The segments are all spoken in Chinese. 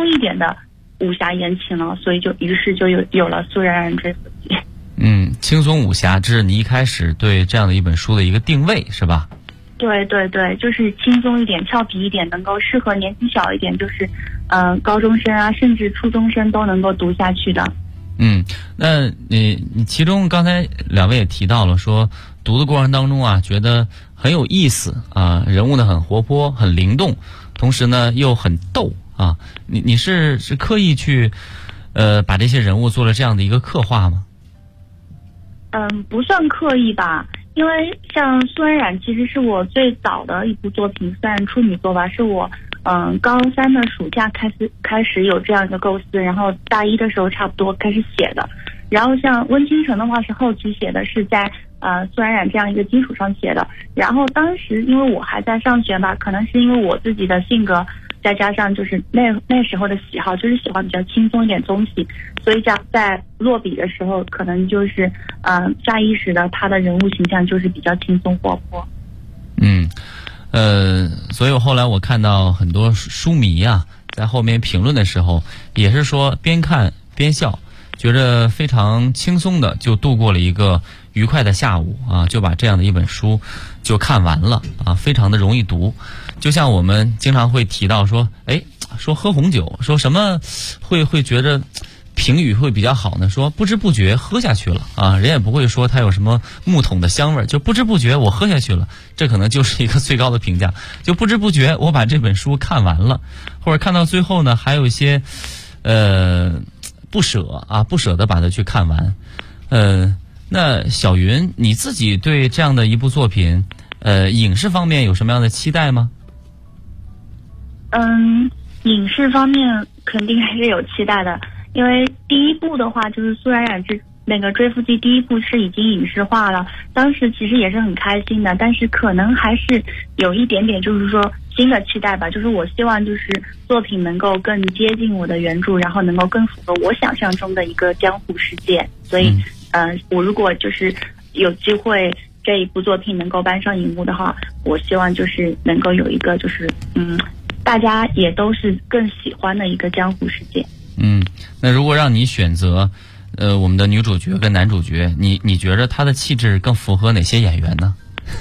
松一点的武侠言情了，所以于是就有了苏冉冉追夫记。 轻松武侠，这是你一开始对这样的一本书的一个定位，是吧？ 对对对，就是轻松一点、俏皮一点，能够适合年纪小一点，就是高中生啊，甚至初中生都能够读下去的。 那你其中刚才两位也提到了，说读的过程当中啊，觉得很有意思啊，人物呢很活泼、很灵动，同时呢又很逗啊。你是刻意去把这些人物做了这样的一个刻画吗？ 不算刻意吧，因为像苏冉冉其实是我最早的一部作品，算处女作吧，是我高3的暑假开始有这样一个构思，然后大1的时候差不多开始写的。然后像温倾城的话是后期写的，是在苏冉冉这样一个基础上写的。然后当时因为我还在上学吧，可能是因为我自己的性格，再加上就是那时候的喜好，就是喜欢比较轻松一点东西，所以在落笔的时候，可能就是下意识的他的人物形象就是比较轻松活泼。 所以后来我看到很多书迷啊，在后面评论的时候，也是说边看边笑，觉得非常轻松的就度过了一个愉快的下午啊，就把这样的一本书就看完了啊，非常的容易读。就像我们经常会提到说，说喝红酒，说什么会觉得评语会比较好呢？说不知不觉喝下去了啊，人也不会说它有什么木桶的香味，就不知不觉我喝下去了，这可能就是一个最高的评价。就不知不觉我把这本书看完了，或者看到最后呢，还有一些不舍得把它去看完。那小云，你自己对这样的一部作品，影视方面有什么样的期待吗？ 影视方面肯定还是有期待的，因为第一部的话就是苏冉冉那个追夫记第一部是已经影视化了，当时其实也是很开心的，但是可能还是有一点点就是说新的期待吧，就是我希望就是作品能够更接近我的原著，然后能够更符合我想象中的一个江湖世界。所以我如果就是有机会这一部作品能够搬上荧幕的话，我希望就是能够有一个就是大家也都是更喜欢的一个江湖世界。 那如果让你选择我们的女主角跟男主角，你觉得他的气质更符合哪些演员呢？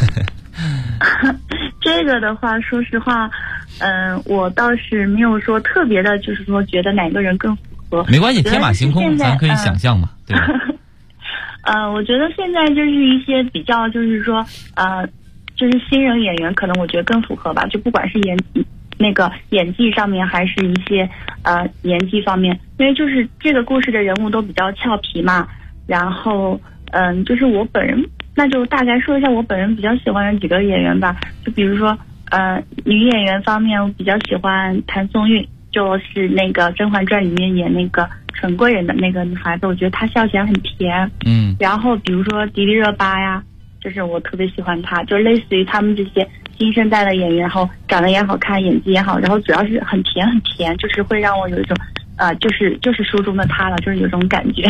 这个的话说实话我倒是没有说特别的就是说觉得哪个人更符合。 没关系，天马行空，咱可以想象嘛，对吧？ 我觉得现在就是一些比较就是说就是新人演员，可能我觉得更符合吧，就不管是演技上面，还是一些年纪方面，因为就是这个故事的人物都比较俏皮嘛。然后就是我本人，那就大概说一下我本人比较喜欢的几个演员吧。就比如说女演员方面，我比较喜欢谭松韵，就是那个《甄嬛传》里面演那个纯贵人的那个女孩子，我觉得她笑起来很甜。然后比如说迪丽热巴呀，就是我特别喜欢她，就类似于他们这些新生代的演员，然后长得也好看，演技也好，然后主要是很甜很甜，就是会让我有一种就是书中的她了，就是有种感觉。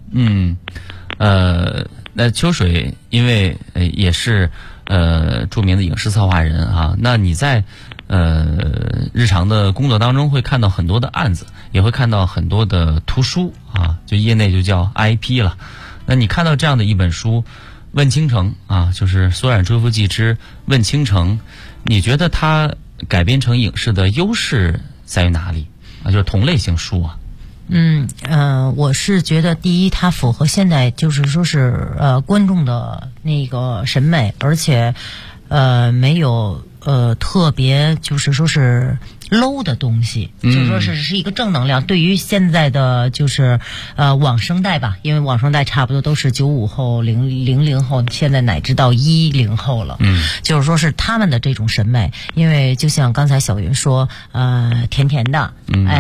那秋水因为也是著名的影视策划人啊，那你在日常的工作当中会看到很多的案子，也会看到很多的图书啊，就业内就叫 IP 了。那你看到这样的一本书问倾城啊，就是苏冉追夫记之问倾城，你觉得它改编成影视的优势在于哪里啊？就是同类型书啊。 我是觉得第一，它符合现在就是说是观众的那个审美，而且没有特别就是说是 low 的东西，就是说是一个正能量。对于现在的就是往生代吧，因为往生代差不多都是95后、00后，现在乃至到10后了。就是说是他们的这种审美，因为就像刚才小云说，甜甜的，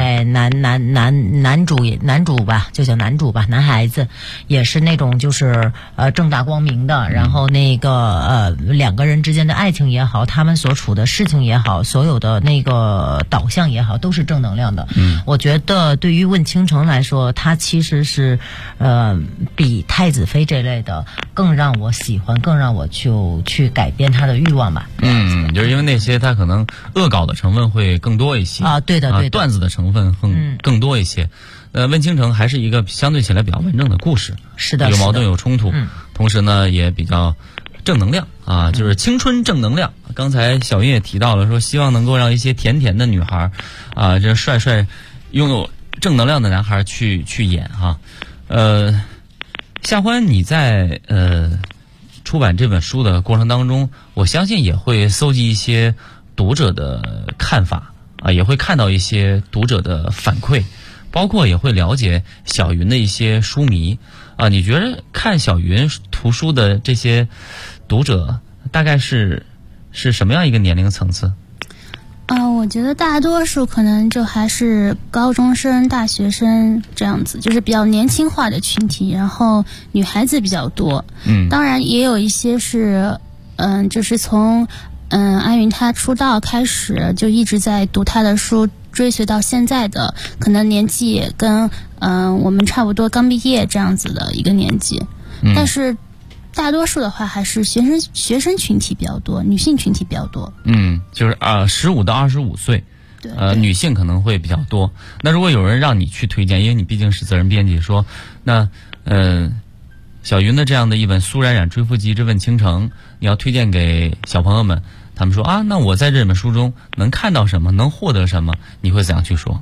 男主吧，就叫男主吧，男孩子也是那种就是正大光明的，然后那个两个人之间的爱情也好，他们所处的事情也好，所有的那个个导向也好，都是正能量的。我觉得对于问倾城来说，他其实是比太子妃这类的更让我喜欢，更让我去改变他的欲望吧。 就是因为那些他可能恶搞的成分会更多一些啊，对的， 段子的成分更多一些。问倾城还是一个相对起来比较稳正的故事， 是的， 有矛盾有冲突，同时呢也比较正能量啊，就是青春正能量。刚才小云也提到了，说希望能够让一些甜甜的女孩啊，这帅帅拥有正能量的男孩去演哈。夏欢，你在出版这本书的过程当中，我相信也会搜集一些读者的看法啊，也会看到一些读者的反馈。包括也会了解小云的一些书迷啊，你觉得看小云图书的这些读者大概是什么样一个年龄层次？ 我觉得大多数可能就还是高中生、大学生这样子，就是比较年轻化的群体，然后女孩子比较多。当然也有一些是，就是从安云她出道开始就一直在读她的书。追随到现在的，可能年纪也跟我们差不多，刚毕业这样子的一个年纪，但是大多数的话还是学生群体比较多，女性群体比较多。 就是15到25岁， 对， 女性可能会比较多。那如果有人让你去推荐，因为你毕竟是责任编辑，说那小云的这样的一本《苏冉冉追夫集之问倾城》，你要推荐给小朋友们。他们说啊，那我在这本书中能看到什么，能获得什么？你会怎样去说？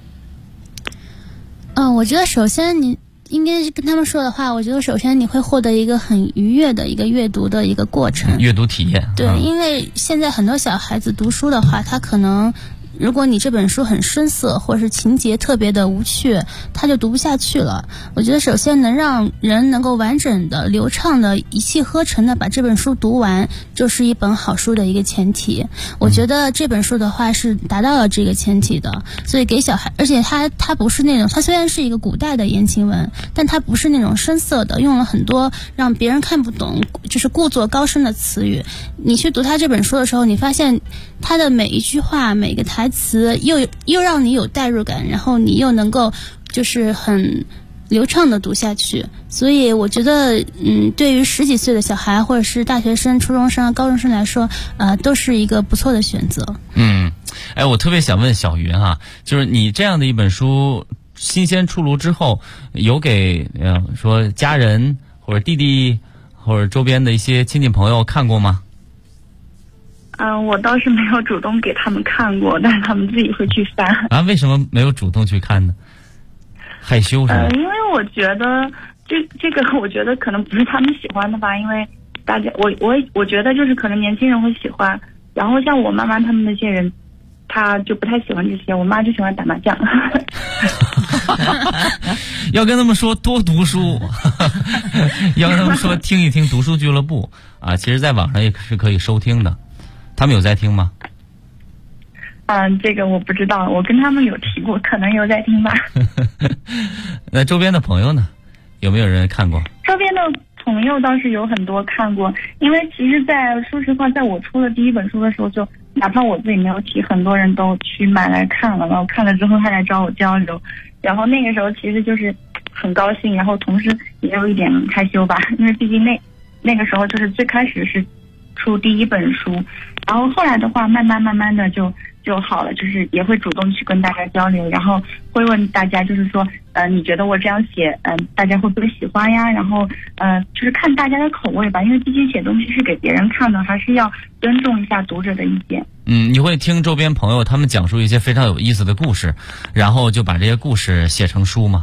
我觉得首先你应该跟他们说的话，我觉得首先你会获得一个很愉悦的一个阅读的一个过程， 阅读体验。 对，因为现在很多小孩子读书的话，他可能。如果你这本书很生涩，或者是情节特别的无趣，他就读不下去了。我觉得首先能让人能够完整的、流畅的、一气呵成的把这本书读完，就是一本好书的一个前提。我觉得这本书的话是达到了这个前提的，所以给小孩，而且它不是那种，它虽然是一个古代的言情文，但它不是那种生涩的，用了很多让别人看不懂，就是故作高深的词语。你去读它这本书的时候，你发现它的每一句话、每个台词又让你有代入感，然后你又能够就是很流畅的读下去。所以我觉得对于10几岁的小孩或者是大学生、初中生、高中生来说都是一个不错的选择。 我特别想问小云就是你这样的一本书新鲜出炉之后，有给说家人或者弟弟或者周边的一些亲戚朋友看过吗？ 我倒是没有主动给他们看过，但是他们自己会去翻。 为什么没有主动去看呢？害羞是吧？ 因为我觉得这个，我觉得可能不是他们喜欢的吧，因为大家我觉得就是可能年轻人会喜欢，然后像我妈妈他们那些人，他就不太喜欢这些，我妈就喜欢打麻将。 要跟他们说多读书，要跟他们说听一听读书俱乐部其实在网上也是可以收听的。他们有在听吗？ 这个我不知道，我跟他们有提过，可能有在听吧。 那周边的朋友呢？有没有人看过？ 周边的朋友倒是有很多看过，因为其实说实话，在我出了第一本书的时候，就哪怕我自己没有提，很多人都去买来看了，然后看了之后他来找我交流，然后那个时候其实就是很高兴，然后同时也有一点害羞吧，因为毕竟那个时候就是最开始是出第一本书，然后后来的话慢慢的就好了，就是也会主动去跟大家交流，然后会问大家就是说你觉得我这样写大家会不会喜欢呀，然后就是看大家的口味吧，因为毕竟写东西是给别人看的，还是要尊重一下读者的意见。 你会听周边朋友他们讲述一些非常有意思的故事，然后就把这些故事写成书吗？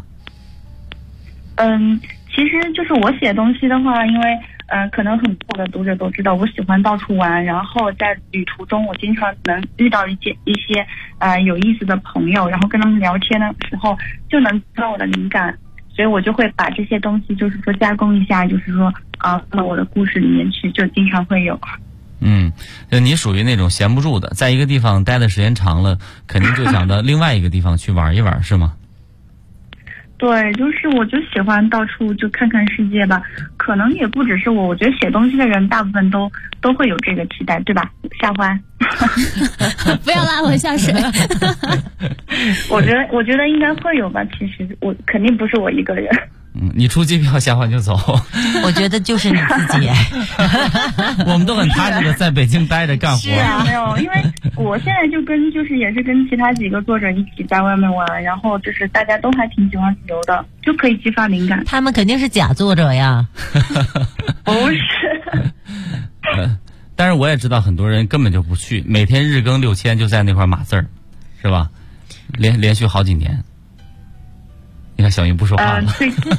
其实就是我写东西的话，因为可能很多的读者都知道我喜欢到处玩，然后在旅途中我经常能遇到一些有意思的朋友，然后跟他们聊天的时候就能得到我的灵感，所以我就会把这些东西就是说加工一下，就是说放到我的故事里面去，就经常会有。 就你属于那种闲不住的，在一个地方待的时间长了，肯定就想到另外一个地方去玩一玩，是吗？ 对，就是我就喜欢到处就看看世界吧，可能也不只是我觉得写东西的人大部分都会有这个期待，对吧？夏欢， 不要拉我下水。 我觉得应该会有吧，其实我肯定不是我一个人。 你出机票，夏欢就走。 我觉得就是你自己。 我们都很踏实的在北京待着干活。 是啊，没有，因为我现在也是跟其他几个作者一起在外面玩，然后就是大家都还挺喜欢旅游的，就可以激发灵感。 他们肯定是假作者呀。 不是。 但是我也知道很多人根本就不去，每天日更6000就在那块码字儿，是吧？连续好几年。你看小云不说话了。 小云说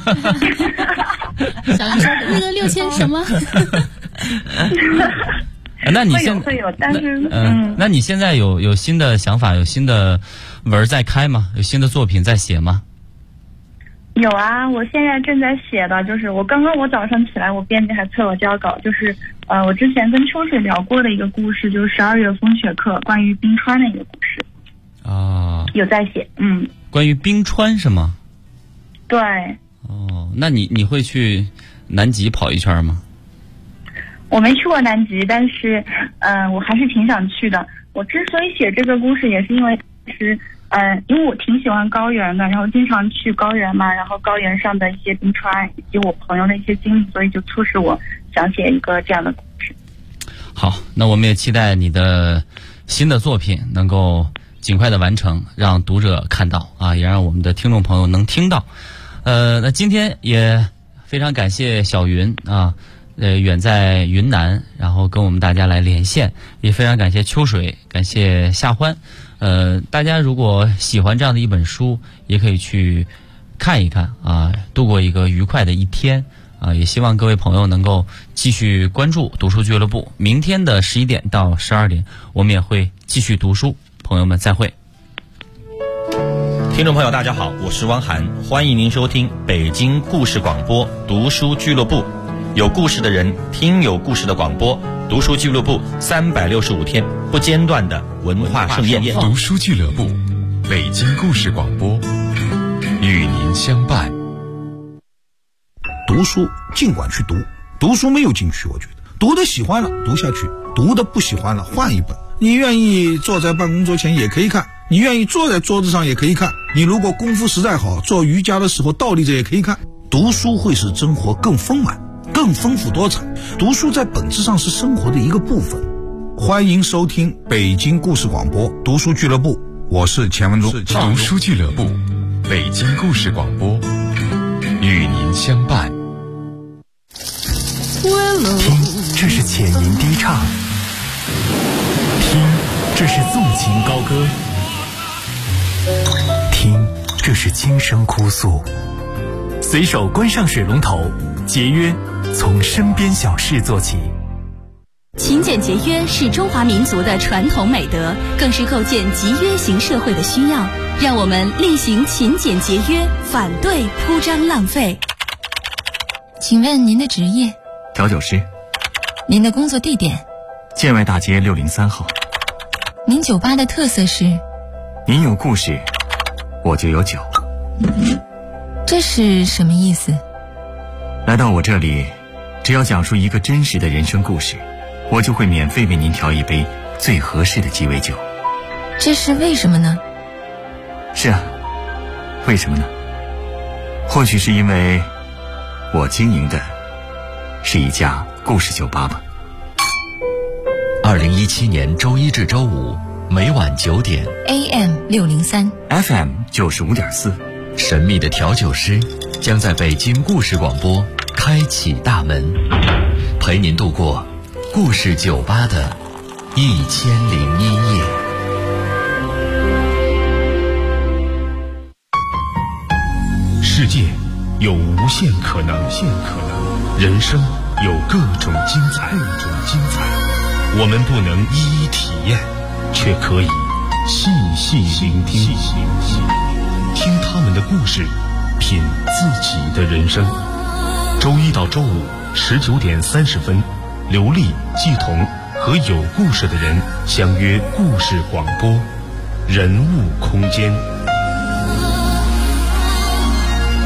那个6000什么？ 那你会有，但是那你现在有新的想法，有新的文在开吗？有新的作品在写吗？ 有啊，我现在正在写的，就是我早上起来，我编辑还催我交稿，就是我之前跟秋水聊过的一个故事，就是12月风雪课，关于冰川的一个故事。 啊， 有在写， 关于冰川是吗？ 对。 哦，那你会去南极跑一圈吗？ 我没去过南极，但是我还是挺想去的。我之所以写这个故事，也是因为因为我挺喜欢高原的，然后经常去高原嘛，然后高原上的一些冰川以及我朋友的一些经历，所以就促使我想写一个这样的故事。 好，那我们也期待你的新的作品能够尽快的完成，让读者看到啊，也让我们的听众朋友能听到。那今天也非常感谢小云啊，远在云南，然后跟我们大家来连线，也非常感谢秋水，感谢夏欢。大家如果喜欢这样的一本书，也可以去看一看啊，度过一个愉快的一天啊！也希望各位朋友能够继续关注读书俱乐部。明天的11点到12点，我们也会继续读书。朋友们再会。 听众朋友大家好，我是汪涵，欢迎您收听北京故事广播读书俱乐部，有故事的人听有故事的广播，读书俱乐部365天不间断的文化盛宴。 读书俱乐部，北京故事广播，与您相伴。 读书尽管去读，读书没有禁区，我觉得读的喜欢了读下去，读的不喜欢了换一本。你愿意坐在办公桌前也可以看，你愿意坐在桌子上也可以看，你如果功夫实在好，做瑜伽的时候倒立着也可以看。读书会使生活更丰满更丰富多彩，读书在本质上是生活的一个部分。欢迎收听北京故事广播读书俱乐部，我是钱文忠。 读书俱乐部，北京故事广播，与您相伴。 听，这是浅吟低唱；听，这是纵情高歌；听，这是轻声哭诉。随手关上水龙头，节约从身边小事做起。 勤俭节约是中华民族的传统美德，更是构建集约型社会的需要。让我们厉行勤俭节约，反对铺张浪费。 请问您的职业？ 调酒师。 您的工作地点？ 建外大街603号。 您酒吧的特色是？ 您有故事，我就有酒。 这是什么意思？ 来到我这里，只要讲述一个真实的人生故事，我就会免费为您调一杯最合适的鸡尾酒。 这是为什么呢？ 是啊，为什么呢？或许是因为我经营的是一家故事酒吧吧。 2017年周一至周五每晚9点 AM 603 FM 95.4， 神秘的调酒师将在北京故事广播开启大门，陪您度过故事酒吧的1001夜。 世界有无限可能，人生有各种精彩。我们不能一一体验，却可以细细聆听，听他们的故事，品自己的人生。周一到周五19点30分，刘丽、季彤和有故事的人相约故事广播，人物空间。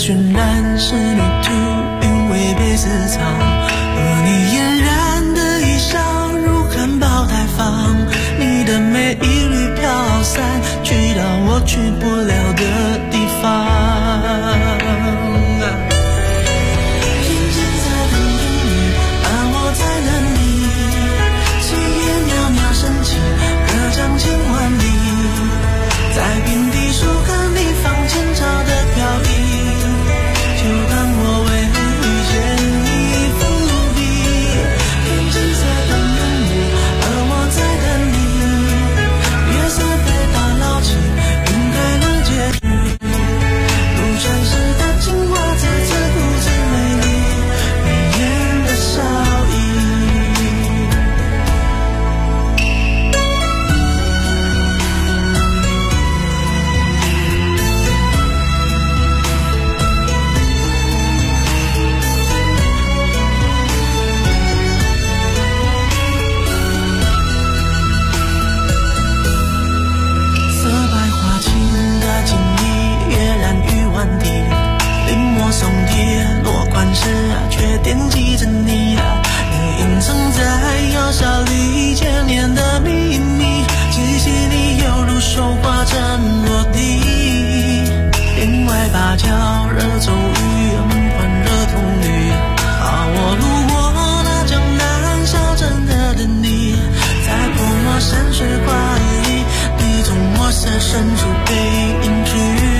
渲染是旅途，因为被私藏，而你嫣然的衣裳如含苞待放，你的每一缕飘散，去到我去不了的地方。将千万里，在遍地树根里放前朝的飘逸，就当我为遇见你伏笔，天金色的烟雨，而我在等你，月色被打捞起，晕开了结局，如传世的精华再次不知美丽，眉眼的笑意。送跌落款时却惦记着你你隐藏在药效里千年的秘密，气息里犹如手花针落地，另外芭蕉惹骤雨，换热铜绿，我路过那江南小镇的等你，在泼墨山水画里，你从墨色深处背影去。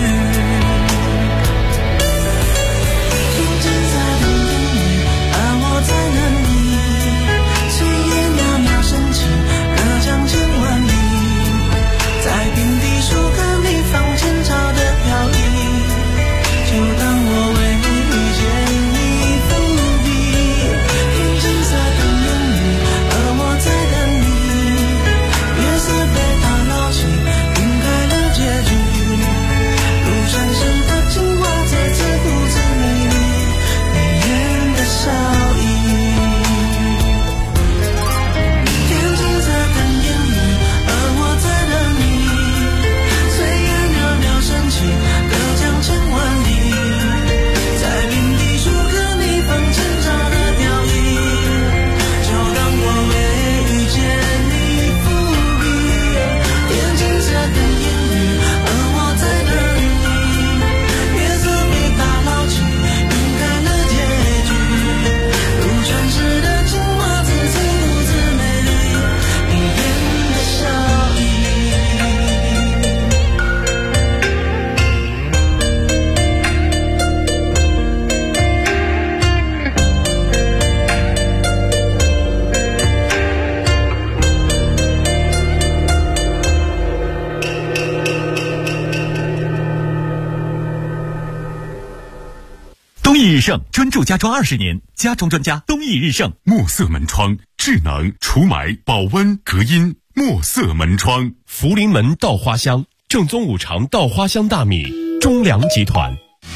日盛专注家装20年，家装专家东益日盛。 墨色门窗，智能除霾、保温、隔音。墨色门窗， 福临门稻花香，正宗5常稻花香大米，中粮集团。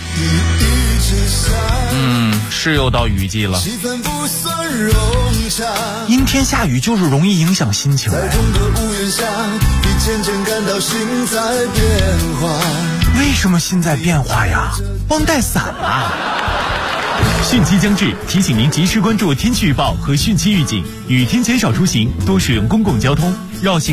是又到雨季了， 阴天下雨就是容易影响心情。 在同个屋檐下，你渐渐感到心在变化。 为什么心在变化呀？忘带伞了。 汛期将至，提醒您及时关注天气预报和汛期预警，雨天减少出行，多使用公共交通，绕行